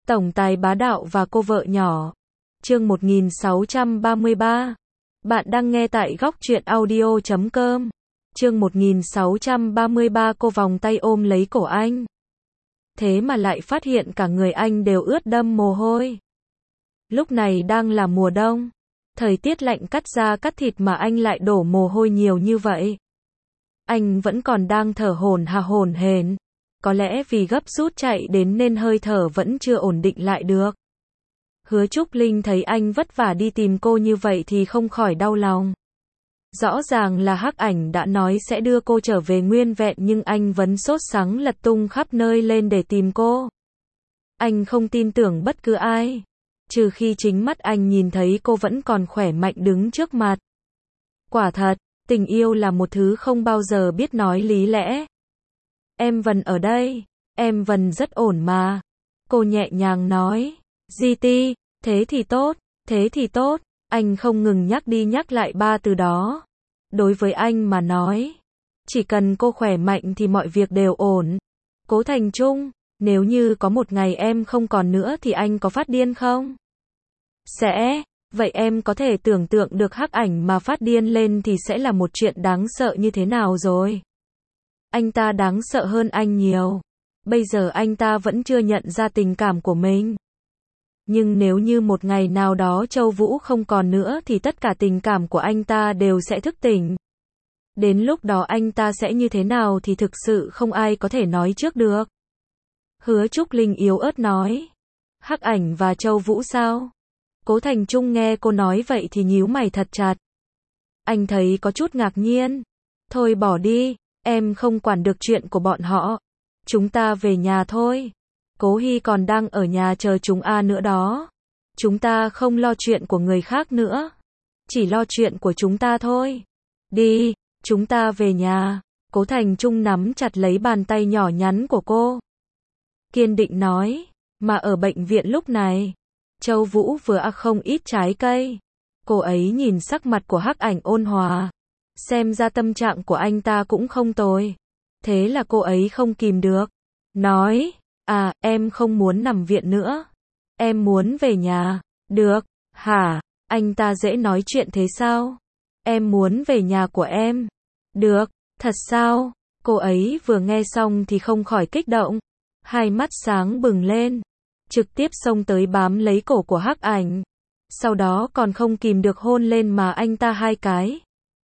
Tổng tài bá đạo và cô vợ nhỏ. Chương 1633. Bạn đang nghe tại góc truyện audio.com. Chương 1633. Cô vòng tay ôm lấy cổ anh. Thế mà lại phát hiện cả người anh đều ướt đẫm mồ hôi. Lúc này đang là mùa đông. Thời tiết lạnh cắt da cắt thịt mà anh lại đổ mồ hôi nhiều như vậy. Anh vẫn còn đang thở hổn hển. Có lẽ vì gấp rút chạy đến nên hơi thở vẫn chưa ổn định lại được. Hứa Trúc Linh thấy anh vất vả đi tìm cô như vậy thì không khỏi đau lòng. Rõ ràng là Hắc Ảnh đã nói sẽ đưa cô trở về nguyên vẹn nhưng anh vẫn sốt sắng lật tung khắp nơi lên để tìm cô. Anh không tin tưởng bất cứ ai, trừ khi chính mắt anh nhìn thấy cô vẫn còn khỏe mạnh đứng trước mặt. Quả thật, tình yêu là một thứ không bao giờ biết nói lý lẽ. Em vẫn ở đây, em vẫn rất ổn mà. Cô nhẹ nhàng nói. GT, thế thì tốt, thế thì tốt. Anh không ngừng nhắc đi nhắc lại ba từ đó. Đối với anh mà nói, chỉ cần cô khỏe mạnh thì mọi việc đều ổn. Cố Thành Trung, nếu như có một ngày em không còn nữa thì anh có phát điên không? Sẽ, vậy em có thể tưởng tượng được Hắc Ảnh mà phát điên lên thì sẽ là một chuyện đáng sợ như thế nào rồi. Anh ta đáng sợ hơn anh nhiều. Bây giờ anh ta vẫn chưa nhận ra tình cảm của mình. Nhưng nếu như một ngày nào đó Châu Vũ không còn nữa thì tất cả tình cảm của anh ta đều sẽ thức tỉnh. Đến lúc đó anh ta sẽ như thế nào thì thực sự không ai có thể nói trước được. Hứa Trúc Linh yếu ớt nói. Hắc Ảnh và Châu Vũ sao? Cố Thành Trung nghe cô nói vậy thì nhíu mày thật chặt. Anh thấy có chút ngạc nhiên. Thôi bỏ đi, em không quản được chuyện của bọn họ. Chúng ta về nhà thôi. Cố Hy còn đang ở nhà chờ chúng nữa đó. Chúng ta không lo chuyện của người khác nữa. Chỉ lo chuyện của chúng ta thôi. Đi, chúng ta về nhà. Cố Thành Trung nắm chặt lấy bàn tay nhỏ nhắn của cô. Kiên định nói. Mà ở bệnh viện lúc này, Châu Vũ vừa ăn không ít trái cây. Cô ấy nhìn sắc mặt của Hắc Ảnh ôn hòa. Xem ra tâm trạng của anh ta cũng không tồi. Thế là cô ấy không kìm được. Nói, em không muốn nằm viện nữa. Em muốn về nhà. Được, hả? Anh ta dễ nói chuyện thế sao? Em muốn về nhà của em. Được, thật sao? Cô ấy vừa nghe xong thì không khỏi kích động. Hai mắt sáng bừng lên. Trực tiếp xông tới bám lấy cổ của Hắc Ảnh. Sau đó còn không kìm được hôn lên mà anh ta 2 cái.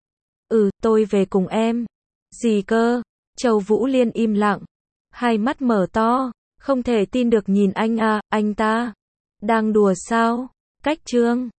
Tôi về cùng em. Gì cơ? Châu Vũ Liên im lặng. Hai mắt mở to. Không thể tin được nhìn anh ta. Đang đùa sao? Cách chương.